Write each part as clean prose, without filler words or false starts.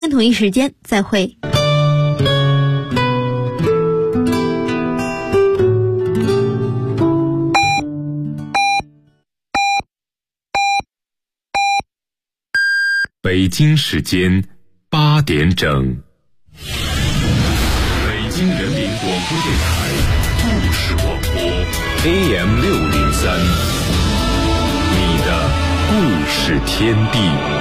同一时间再会。 北京时间8点整，北京人民广播电台故事广播 AM603，你的故事天地。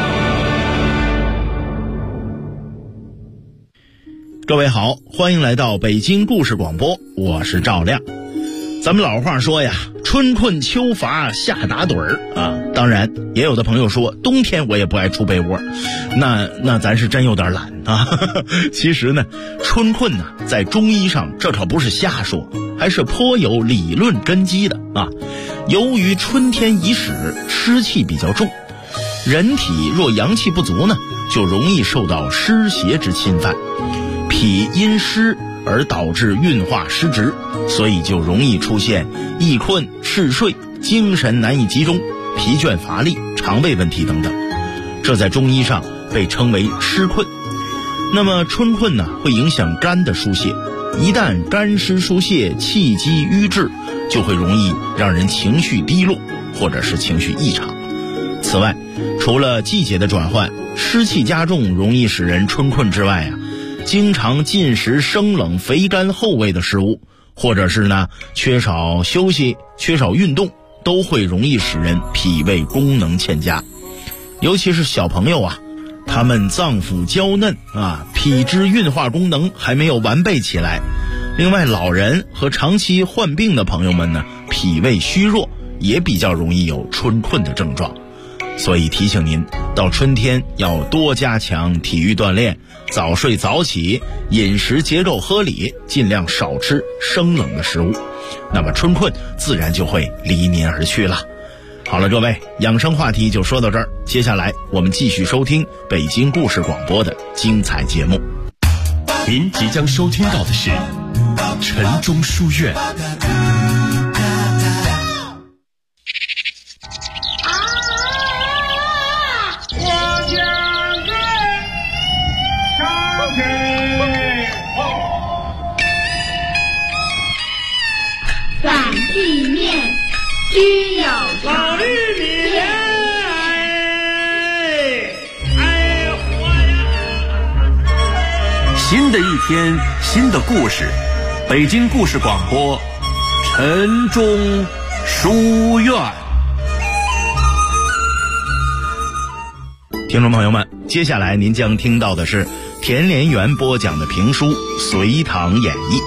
各位好，欢迎来到北京故事广播，我是赵亮。咱们老话说呀，春困秋乏夏打盹儿啊。当然也有的朋友说冬天我也不爱出被窝，那咱是真有点懒啊。其实呢，春困呢在中医上这可不是瞎说，还是颇有理论根基的啊。由于春天已始，湿气比较重，人体若阳气不足呢，就容易受到湿邪之侵犯，脾因湿而导致运化失职，所以就容易出现易困、嗜睡、精神难以集中、疲倦乏力、肠胃问题等等。这在中医上被称为湿困。那么春困呢，会影响肝的疏泄，一旦肝湿疏泄，气机瘀滞，就会容易让人情绪低落，或者是情绪异常。此外，除了季节的转换，湿气加重容易使人春困之外啊，经常进食生冷肥甘厚味的食物，或者是呢缺少休息、缺少运动，都会容易使人脾胃功能欠佳。尤其是小朋友啊，他们脏腑娇嫩啊，脾之运化功能还没有完备起来。另外，老人和长期患病的朋友们呢，脾胃虚弱，也比较容易有春困的症状。所以提醒您，到春天要多加强体育锻炼，早睡早起，饮食节奏合理，尽量少吃生冷的食物，那么春困自然就会离您而去了。好了，各位，养生话题就说到这儿，接下来我们继续收听北京故事广播的精彩节目。 您即将收听到的是晨钟书院。 反地面需有老玉米莲， 新的一天，新的故事，北京故事广播，晨钟书院。 听众朋友们，接下来您将听到的是田连元播讲的评书《隋唐演义》。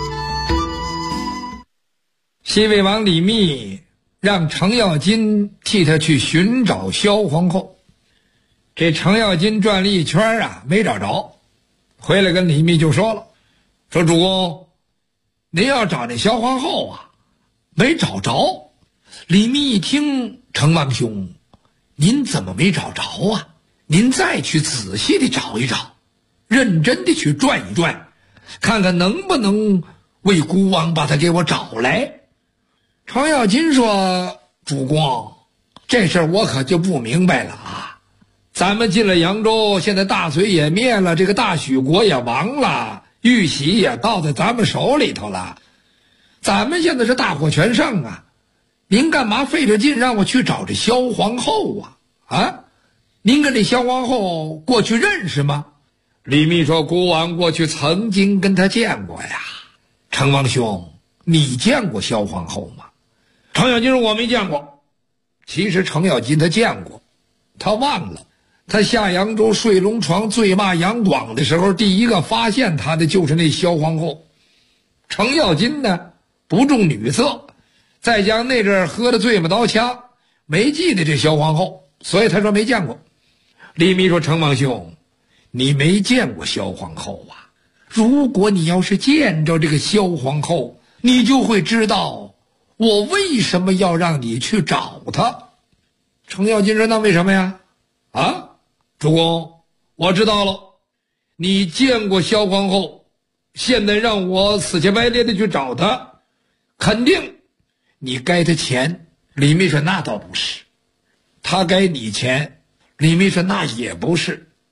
西魏王李密让程咬金替他去寻找萧皇后，这程咬金转了一圈啊，没找着，回来跟李密就说了，说主公，您要找那萧皇后啊，没找着。李密一听，程王兄，您怎么没找着啊？您再去仔细的找一找，认真的去转一转，看看能不能为孤王把他给我找来。程咬金说，主公，这事儿我可就不明白了啊！咱们进了扬州，现在大隋也灭了，这个大许国也亡了，玉玺也到在咱们手里头了，咱们现在是大获全胜啊！您干嘛费着劲让我去找这萧皇后啊？啊，您跟这萧皇后过去认识吗？李密说，孤王过去曾经跟他见过呀。程王兄，你见过萧皇后吗？程咬金说，我没见过。其实程咬金他见过，他忘了，他下扬州睡龙床醉骂杨广的时候，第一个发现他的就是那萧皇后。程咬金呢不重女色，再加上那阵喝的醉马刀枪，没记得这萧皇后，所以他说没见过。李密说，程王兄，你没见过萧皇后啊？如果你要是见着这个萧皇后，你就会知道我为什么要让你去找她。程咬金说，那为什么呀？啊，主公，我知道了，你见过萧皇后，现在让我死乞白赖的去找她，肯定你该她钱。李密说，那倒不是。他该你钱。李密说，那也不是。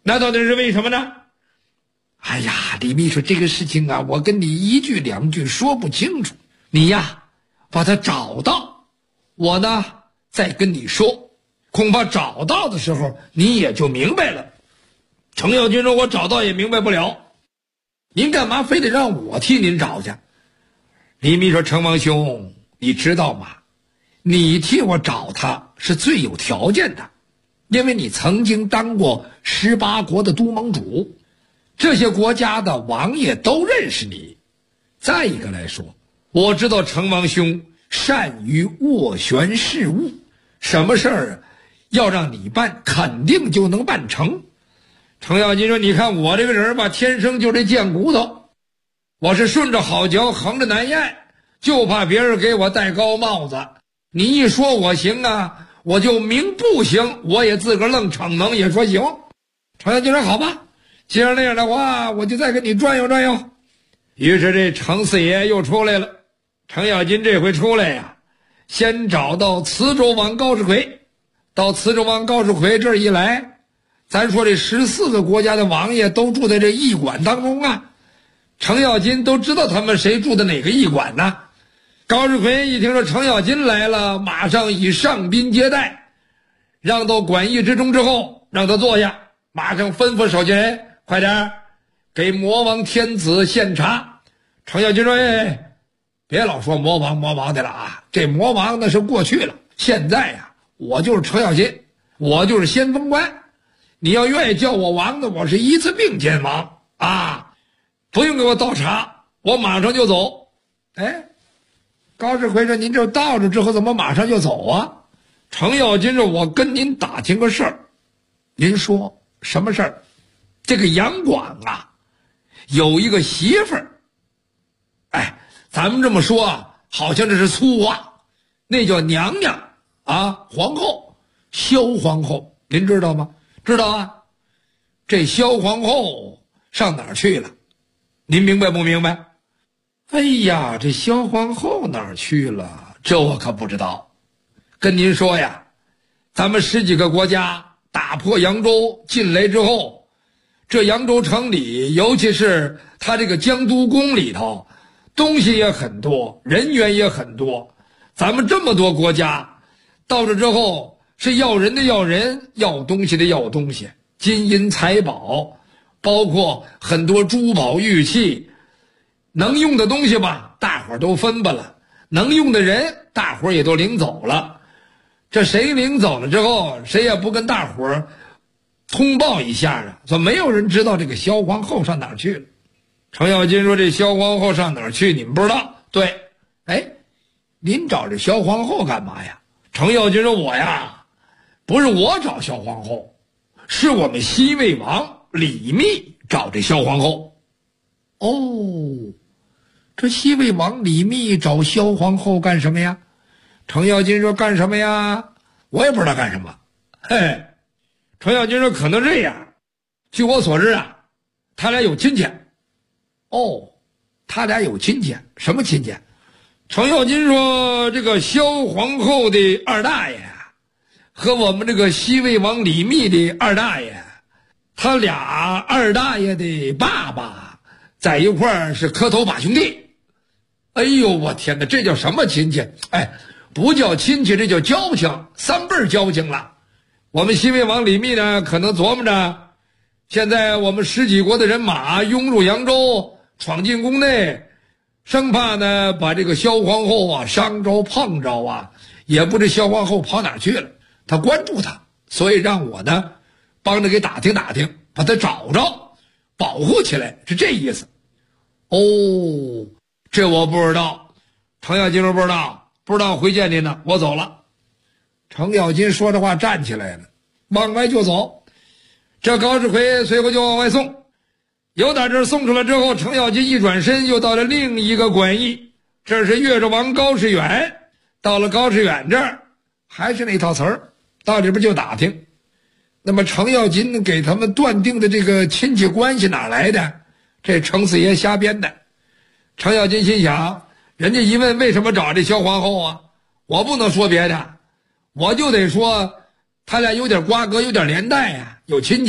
那到底是为什么呢？哎呀，李密说这个事情啊，我跟你一句两句说不清楚，你呀把他找到，我呢再跟你说，恐怕找到的时候你也就明白了。程咬金说我找到也明白不了，您干嘛非得让我替您找去？李密说程王兄，你知道吗？你替我找他是最有条件的，因为你曾经当过18国的都盟主，这些国家的王爷都认识你。再一个来说，我知道程王兄善于斡旋事务，什么事儿要让你办，肯定就能办成。程咬金说你看我这个人吧，天生就这贱骨头，我是顺着好嚼横着难咽，就怕别人给我戴高帽子。你一说我行啊，我就明不行，我也自个儿愣逞能也说行。程咬金说好吧，既然那样的话，我就再给你转悠转悠。于是这程四爷又出来了。程咬金这回出来呀，先找到磁州王高士奎。到磁州王高士奎这儿一来，咱说这14个国家的王爷都住在这驿馆当中啊，程咬金都知道他们谁住的哪个驿馆呢。高士奎一听说程咬金来了，马上以上宾接待，让到馆驿之中之后，让他坐下，马上吩咐手下人快点给魔王天子献茶。程咬金说哎，别老说魔王的了啊，这魔王那是过去了，现在呀我就是程咬金，我就是先锋官，你要愿意叫我王的，我是一次并肩王啊，不用给我倒茶，我马上就走。哎，高士奎说您这到了之后怎么马上就走啊？程咬金说我跟您打听个事儿。您说什么事儿？这个杨广啊有一个媳妇儿，哎，咱们这么说啊好像这是粗话，那叫娘娘啊，皇后，萧皇后，您知道吗？知道啊。这萧皇后上哪儿去了？您明白不明白？哎呀，这萧皇后哪儿去了？这我可不知道。跟您说呀，咱们10几个国家打破扬州进来之后，这扬州城里，尤其是他这个江都宫里头，东西也很多，人员也很多。咱们这么多国家到这之后，是要人的要人，要东西的要东西，金银财宝，包括很多珠宝玉器，能用的东西吧大伙儿都分吧了，能用的人大伙儿也都领走了。这谁领走了之后，谁也不跟大伙儿通报一下啊，说没有人知道这个萧皇后上哪儿去了。程咬金说这萧皇后上哪儿去你们不知道？对。哎，您找这萧皇后干嘛呀？程咬金说我呀不是我找萧皇后，是我们西魏王李密找这萧皇后。哦，这西魏王李密找萧皇后干什么呀？程咬金说干什么呀？我也不知道干什么。嘿，程咬金说可能这样，据我所知啊，他俩有亲戚。哦，他俩有亲戚，什么亲戚？程咬金说这个萧皇后的二大爷和我们这个西魏王李密的二大爷，他俩二大爷的爸爸在一块儿是磕头把兄弟。哎呦我天哪，这叫什么亲戚？哎，不叫亲戚，这叫交情，3辈交情了。我们西魏王李密呢可能琢磨着，现在我们10几国的人马涌入扬州，闯进宫内，生怕呢把这个萧皇后啊伤着碰着啊，也不知萧皇后跑哪去了，他关注他，所以让我呢帮着给打听打听，把他找着保护起来，是这意思。哦，这我不知道。程咬金说不知道，不知道回见您呢，我走了。程咬金说着话站起来了，往外就走。这高士奎随后就往外送，由打这儿送出来之后，程咬金一转身又到了另一个馆驿，这是越州王高士远。到了高士远这儿，还是那套词儿，到里边就打听。那么程咬金给他们断定的这个亲戚关系哪来的？这程四爷瞎编的。程咬金心想，人家一问为什么找这萧皇后啊，我不能说别的，我就得说他俩有点瓜葛，有点连带呀，有亲戚。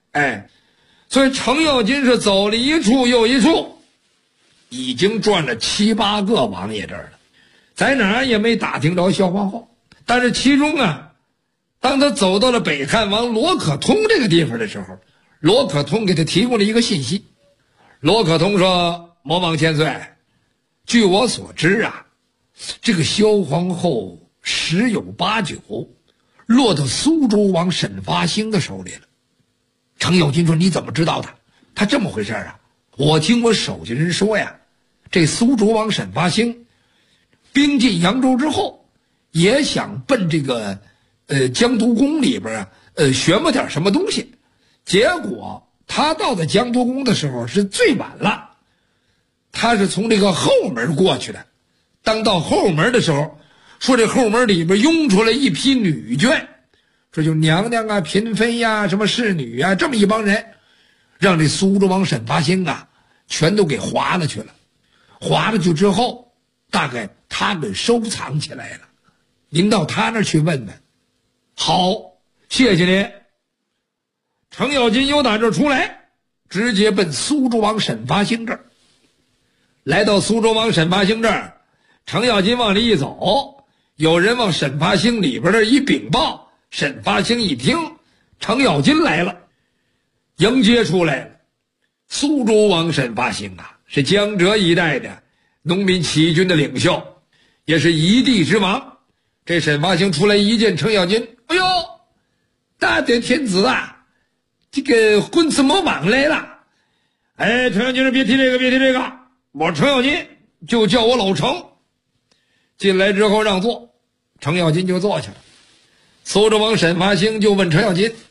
所以程咬金是走了一处又一处，已经转了7、8个王爷这儿了，在哪儿也没打听着萧皇后。但是其中啊，当他走到了北汉王罗可通这个地方的时候，罗可通给他提供了一个信息。罗可通说：魔王千岁，据我所知啊，这个萧皇后十有八九落到苏州王沈发兴的手里了。程咬金说：你怎么知道的？他这么回事啊，我听我手下人说呀，这苏州王沈发兴兵进扬州之后，也想奔这个江都宫里边寻摸点什么东西，结果他到了江都宫的时候是最晚了，他是从这个后门过去的。当到后门的时候，说这后门里边涌出来一批女眷，说就娘娘啊、嫔妃呀、什么侍女啊，这么一帮人，让这苏州王沈发兴啊全都给划了去了。划了去之后，大概他给收藏起来了。您到他那儿去问问。好，谢谢您。程咬金由打这儿出来，直接奔苏州王沈发兴这儿。来到苏州王沈发兴这儿，程咬金往里一走，有人往沈发兴里边的一禀报，沈发兴一听程咬金来了，迎接出来了。苏州王沈发兴啊，是江浙一带的农民起义军的领袖，也是一地之王。这沈发兴出来一见程咬金，哎呦，大德天子啊，这个棍子魔王来了。程咬金说别提这个，别提这个，我程咬金就叫我老程。进来之后让座，程咬金就坐下了。苏州王沈发兴就问程咬金：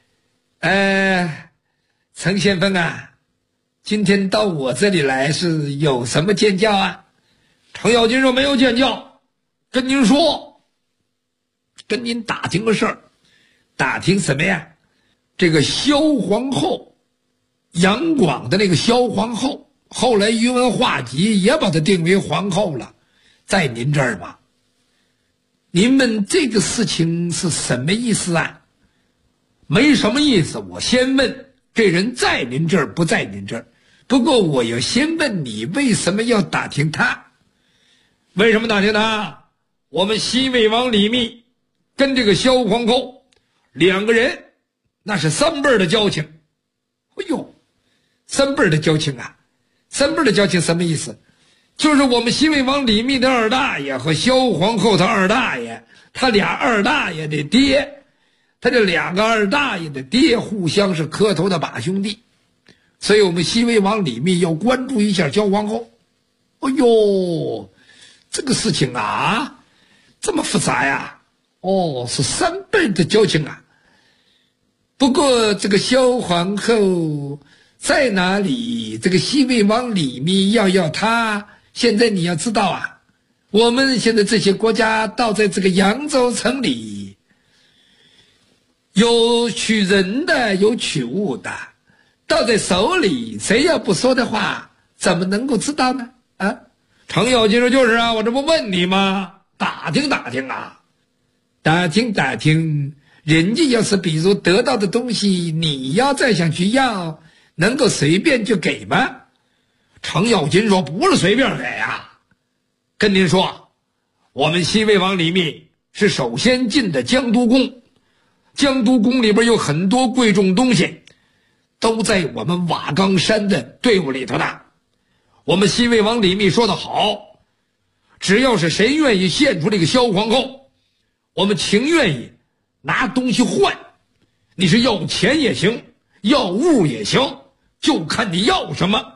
程先锋啊，今天到我这里来是有什么见教啊？程咬金说：没有见教，跟您说，跟您打听个事儿。打听什么呀？这个萧皇后，杨广的那个萧皇后，后来宇文化及也把她定为皇后了，在您这儿吗？您问这个事情是什么意思啊？没什么意思，我先问这人在您这儿不在您这儿，不过我要先问你为什么要打听他。为什么打听他？我们西魏王李密跟这个萧皇后两个人那是3辈的交情。哎呦，3辈的交情啊，3辈的交情什么意思？就是我们西魏王李密的二大爷和萧皇后他二大爷，他俩二大爷的爹，他这2个二大爷的爹互相是磕头的把兄弟，所以我们西魏王李密要关注一下萧皇后。哎呦，这个事情啊这么复杂呀？是3辈的交情啊。不过这个萧皇后在哪里？这个西魏王李密要他，现在你要知道啊，我们现在这些国家倒在这个扬州城里，有取人的，有取物的，倒在手里，谁要不说的话，怎么能够知道呢？啊，程咬金说就是啊，我这不问你吗？打听打听啊，打听打听，人家要是比如得到的东西，你要再想去要，能够随便就给吗？程咬金说不是随便给啊，跟您说，我们西魏王李密是首先进的江都宫，江都宫里边有很多贵重东西，都在我们瓦岗山的队伍里头呢。我们西魏王李密说得好，只要是谁愿意献出这个萧皇后，我们情愿意拿东西换，你是要钱也行，要物也行，就看你要什么。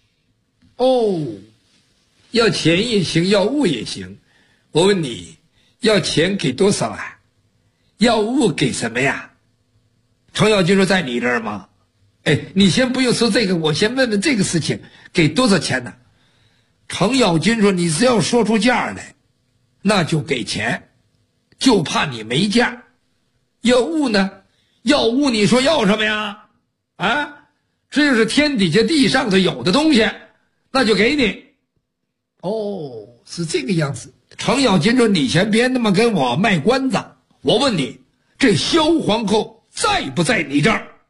要钱也行，要物也行。我问你，要钱给多少啊？要物给什么呀？程咬金说在你这儿吗？你先不用说这个，我先问问这个事情，给多少钱呢？程咬金说你只要说出价来，那就给钱，就怕你没价。要物呢？要物你说要什么呀？这就是天底下地上头有的东西，那就给你。是这个样子。程咬金说你先别那么跟我卖关子，我问你，这萧皇后在不在你这儿？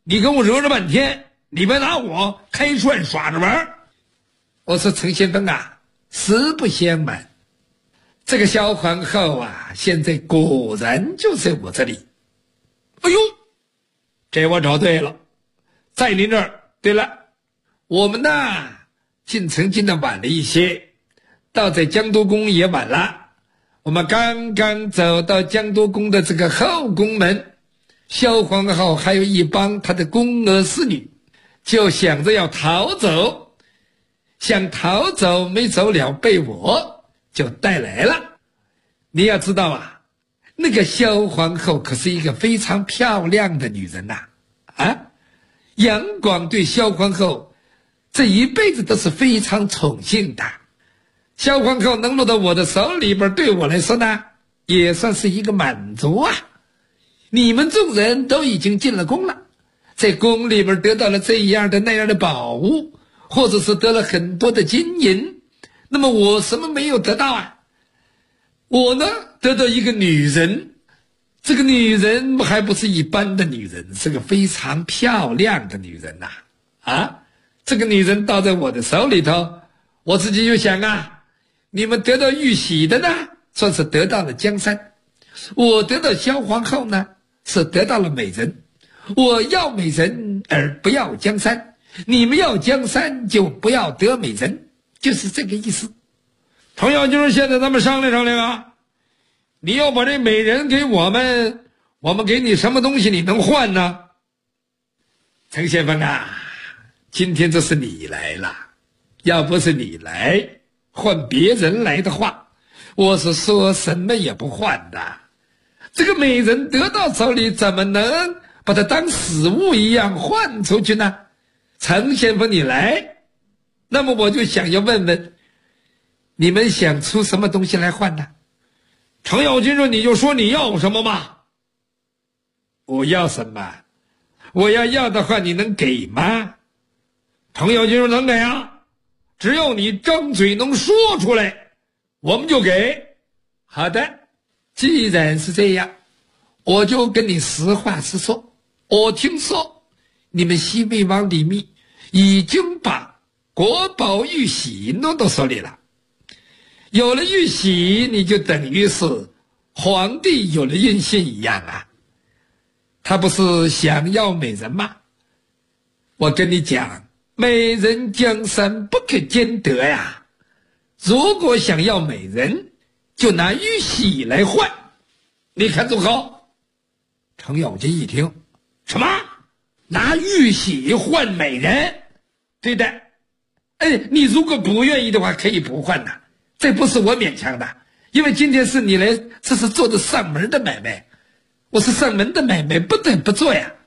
你跟我惹了半天，你别拿我开涮耍着玩。我说陈先锋啊，实不相瞒，这个萧皇后啊，现在果然就在我这里。哎呦，这我找对了，在您这儿。对了，我们呢进城进的晚了一些，到在江都宫也晚了。我们刚刚走到江都宫的这个后宫门，萧皇后还有一帮她的宫娥侍女，就想着要逃走，想逃走没走了，被我就带来了。你要知道啊，那个萧皇后可是一个非常漂亮的女人呐，杨广对萧皇后这一辈子都是非常宠幸的。萧皇后能落到我的手里边，对我来说呢，也算是一个满足啊。你们众人都已经进了宫了，在宫里边得到了这样的那样的宝物，或者是得了很多的金银，那么我什么没有得到啊？我呢得到一个女人，这个女人还不是一般的女人，是个非常漂亮的女人呐。这个女人倒在我的手里头，我自己就想啊，你们得到玉玺的呢，算是得到了江山；我得到萧皇后呢，是得到了美人。我要美人而不要江山，你们要江山就不要得美人，就是这个意思。程咬金，现在咱们商量商量啊，你要把这美人给我们，我们给你什么东西你能换呢？程先锋啊，今天这是你来了，要不是你来，换别人来的话，我是说什么也不换的。这个美人得到手里，怎么能把它当死物一样换出去呢？程先锋你来，那么我就想要问问，你们想出什么东西来换呢？程咬金说，你就说你要什么嘛。我要什么？我要的话你能给吗？程咬金说，能给啊，只要你张嘴能说出来，我们就给。好的，既然是这样，我就跟你实话实说。我听说你们西魏王李密已经把国宝玉玺弄到手里了，有了玉玺，你就等于是皇帝有了印信一样啊。他不是想要美人吗？我跟你讲，美人江山不可兼得呀。如果想要美人，就拿玉玺来换，你看如何？程咬金一听，什么？拿玉玺换美人？对的。你如果不愿意的话，可以不换的，这不是我勉强的，因为今天是你来，这是做的上门的买卖，我是上门的买卖，不得不做呀。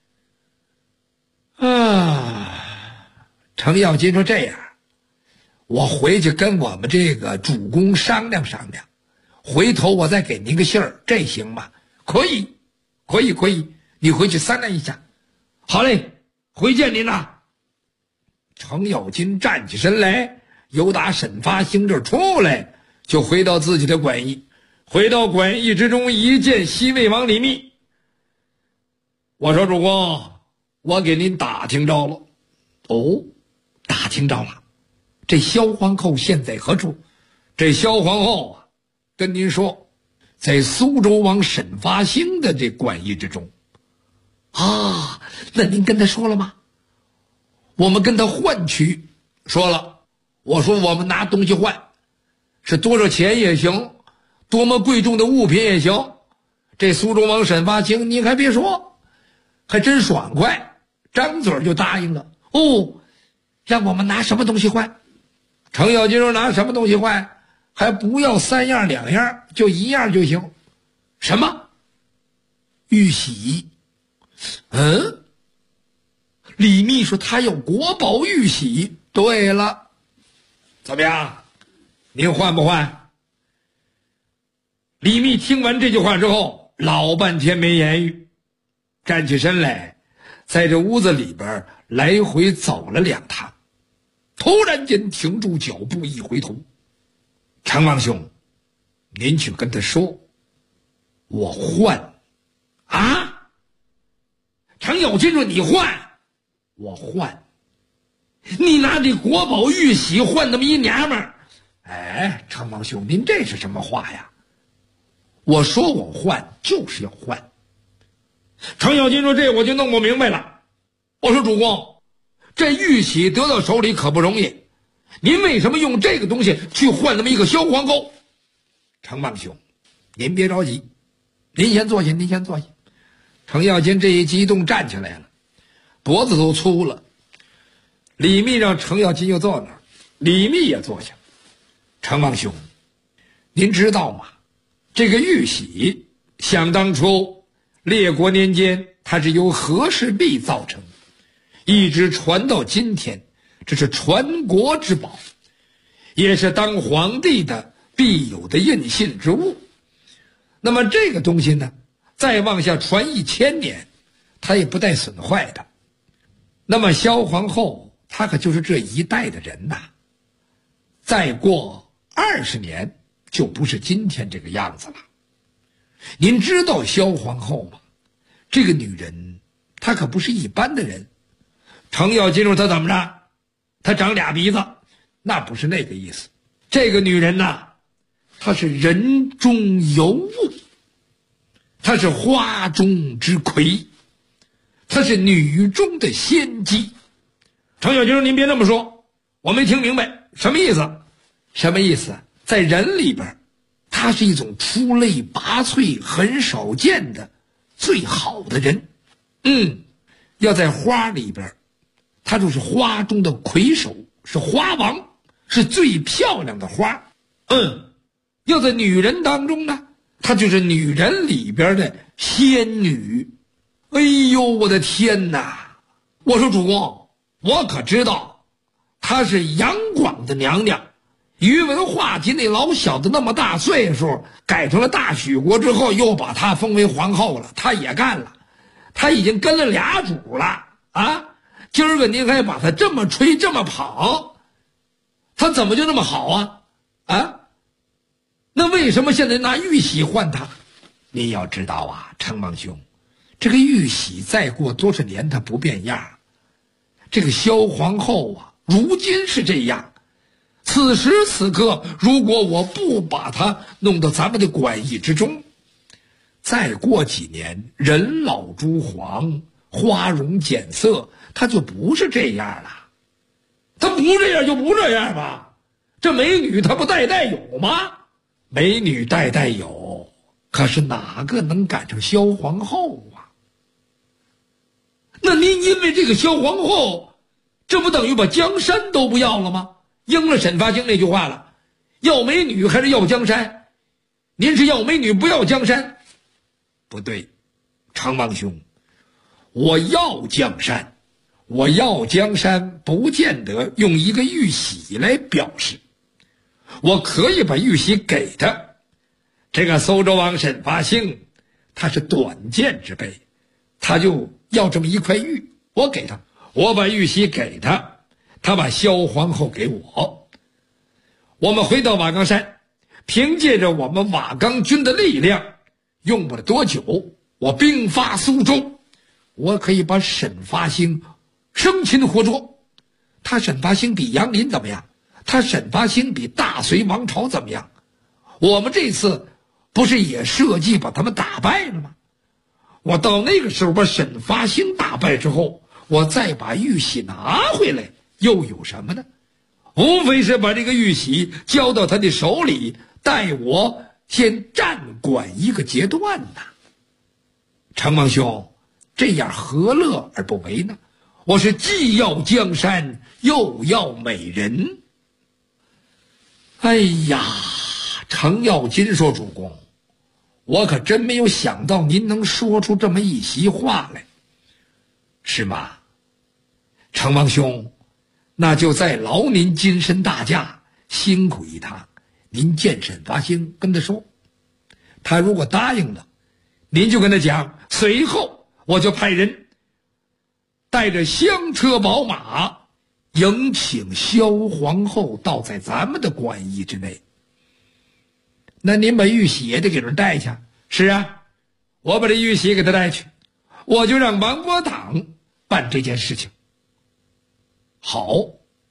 程咬金说，这样，我回去跟我们这个主公商量商量，回头我再给您个信儿，这行吗？可以，你回去商量一下。好嘞，回见您了。程咬金站起身来，由打沈发兴这儿出来，就回到自己的馆驿。回到馆驿之中，一见西魏王李密，我说主公，我给您打听着了。打听着了，这萧皇后现在何处？这萧皇后啊，跟您说，在苏州王沈发兴的这馆驿之中。那您跟他说了吗？我们跟他换取，说了，我说我们拿东西换，是多少钱也行，多么贵重的物品也行。这苏州王沈发兴，你还别说，还真爽快，张嘴就答应了。让我们拿什么东西换？程咬金说，拿什么东西换？还不要3样2样，就1样就行。什么？玉玺。李密说他要国宝玉玺。对了，怎么样？您换不换？李密听完这句话之后，老半天没言语，站起身来，在这屋子里边来回走了2趟，突然间停住脚步，一回头，程王兄，您去跟他说，我换。 程咬金说：“你换，我换。你拿这国宝玉玺换那么一娘们儿，哎，程王兄，您这是什么话呀？我说我换就是要换。”程咬金说：“这我就弄不明白了。我说主公，这玉玺得到手里可不容易，您为什么用这个东西去换那么一个萧皇后？”程王兄，您别着急，您先坐下，您先坐下。程咬金这一激动站起来了，脖子都粗了。李密让程咬金又坐那儿，李密也坐下。程王兄，您知道吗？这个玉玺想当初列国年间它是由和氏璧造成，一直传到今天，这是传国之宝，也是当皇帝的必有的印信之物。那么这个东西呢，再往下传1000年，它也不带损坏的。那么萧皇后她可就是这一代的人呐，再过20年就不是今天这个样子了。您知道萧皇后吗？这个女人她可不是一般的人。程咬金说：“她怎么着？她长俩鼻子？那不是那个意思。这个女人呐，她是人中尤物，她是花中之魁，她是女中的仙姬。”程咬金说：“您别那么说，我没听明白什么意思。”什么意思？在人里边，她是一种出类拔萃、很少见的最好的人。要在花里边，她就是花中的魁首，是花王，是最漂亮的花。要在女人当中呢，她就是女人里边的仙女。哎呦，我的天哪！我说主公，我可知道她是杨广的娘娘。宇文化及那老小子那么大岁数，改成了大许国之后，又把她封为皇后了，她也干了，她已经跟了俩主了啊！今儿个您还把她这么吹这么捧，她怎么就那么好啊？那为什么现在拿玉玺换她？您要知道啊，程王兄，这个玉玺再过多少年它不变样。这个萧皇后啊，如今是这样。此时此刻，如果我不把它弄到咱们的管驿之中，再过几年，人老珠黄，花容减色，它就不是这样了。它不这样就不这样吧？这美女她不代有吗？美女代有，可是哪个能赶上萧皇后啊？那您因为这个萧皇后，这不等于把江山都不要了吗？应了沈发兴那句话了，要美女还是要江山？您是要美女不要江山？不对，程王兄，我要江山，我要江山不见得用一个玉玺来表示，我可以把玉玺给他。这个苏州王沈发兴他是短见之辈，他就要这么一块玉，我给他，我把玉玺给他，他把萧皇后给我。我们回到瓦岗山，凭借着我们瓦岗军的力量，用不了多久，我兵发苏州，我可以把沈发兴生擒活捉。他沈发兴比杨林怎么样？他沈发兴比大隋王朝怎么样？我们这次不是也设计把他们打败了吗？我到那个时候把沈发兴打败之后，我再把玉玺拿回来，又有什么呢？无非是把这个玉玺交到他的手里，待我先暂管一个阶段呐。程王兄，这样何乐而不为呢？我是既要江山，又要美人。哎呀，程咬金说：“主公，我可真没有想到您能说出这么一席话来。”是吗？程王兄，那就再劳您金身大驾，辛苦一趟。您见沈发兴，跟他说，他如果答应了，您就跟他讲，随后我就派人带着香车宝马迎请萧皇后到在咱们的馆驿之内。那您把玉玺也得给人带去。是啊，我把这玉玺给他带去， 我就让王国堂办这件事情。好，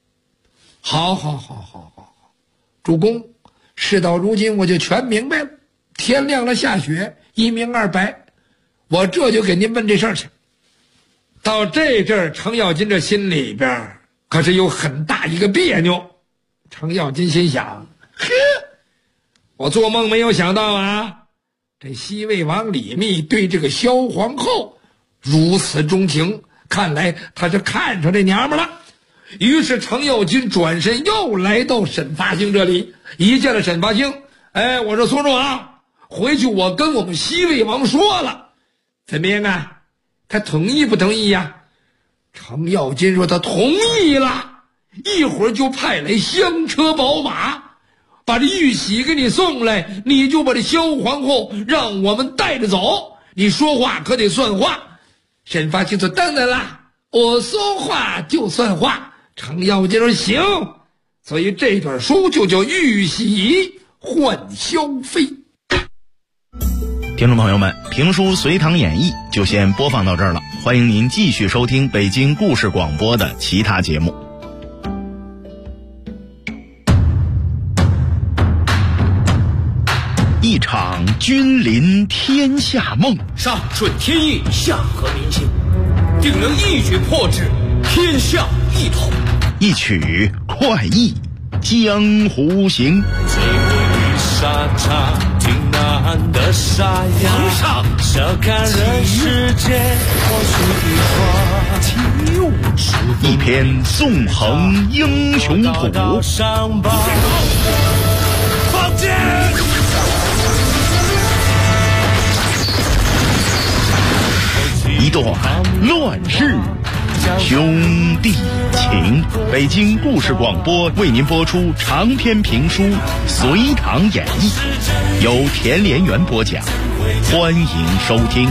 主公，事到如今我就全明白了。天亮了下雪，一明二白，我这就给您问这事儿去。到这阵儿，程咬金这心里边可是有很大一个别扭。程咬金心想，呵，我做梦没有想到啊，这西魏王李密对这个萧皇后如此钟情，看来他是看上这娘们了。于是程咬金转身又来到沈发兴这里，一见了沈发兴，我说孙仲啊，回去我跟我们西魏王说了，怎么样啊？他同意不同意呀？程咬金说他同意了，一会儿就派来香车宝马，把这玉玺给你送来，你就把这萧皇后让我们带着走，你说话可得算话。沈发兴说当然啦，我说话就算话。程咬金说行，所以这本书就叫玉玺换萧妃。 听众朋友们，评书《隋唐演义》就先播放到这儿了，欢迎您继续收听北京故事广播的其他节目。一场君临天下梦， 上顺天意，下合民心，定能一举破之，天下一统。 一曲快意江湖行。 最会沙场挺难的沙哑， 皇上笑看人世间或许一花， 一篇纵横英雄谱， 上报放箭， 一段乱世兄弟情。北京故事广播为您播出长篇评书《隋唐演义》，由田连元播讲，欢迎收听。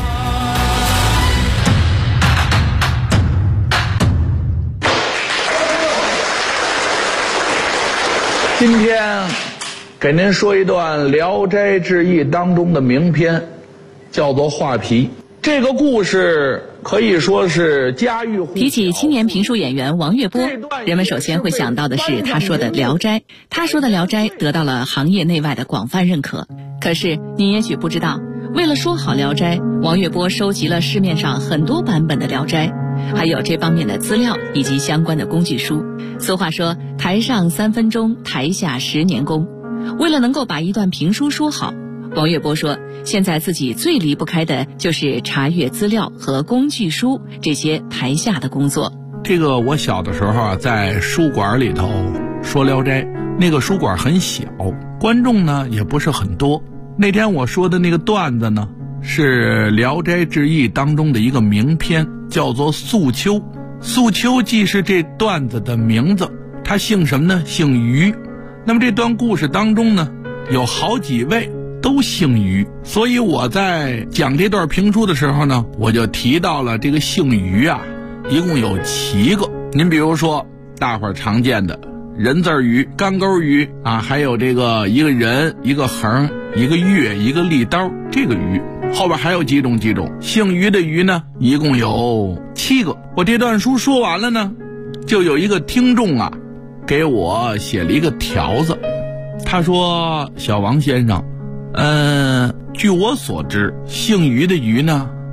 今天给您说一段《聊斋志异》当中的名篇，叫做《画皮》。这个故事可以说是家喻户晓。 提起青年评书演员王月波，人们首先会想到的是他说的《聊斋》。他说的《聊斋》得到了行业内外的广泛认可。可是你也许不知道，为了说好《聊斋》，王月波收集了市面上很多版本的《聊斋》，还有这方面的资料以及相关的工具书。俗话说，台上3分钟，台下10年功。为了能够把一段评书说好，王月波说，现在自己最离不开的就是查阅资料和工具书这些台下的工作。 这个我小的时候啊，在书馆里头说《聊斋》，那个书馆很小，观众呢也不是很多。那天我说的那个段子呢，是《聊斋志异》当中的一个名篇，叫做《素秋》。素秋既是这段子的名字，他姓什么呢？姓于。那么这段故事当中呢，有好几位都姓于，所以我在讲这段评书的时候呢，我就提到了这个姓于啊，一共有7个。您比如说大伙儿常见的人字于、干钩于啊，还有这个一个人、一个横、一个月、一个利刀，这个于后边还有几种姓于的于呢，一共有7个。我这段书说完了呢，就有一个听众啊给我写了一个条子，他说：小王先生，据我所知，姓于的于呢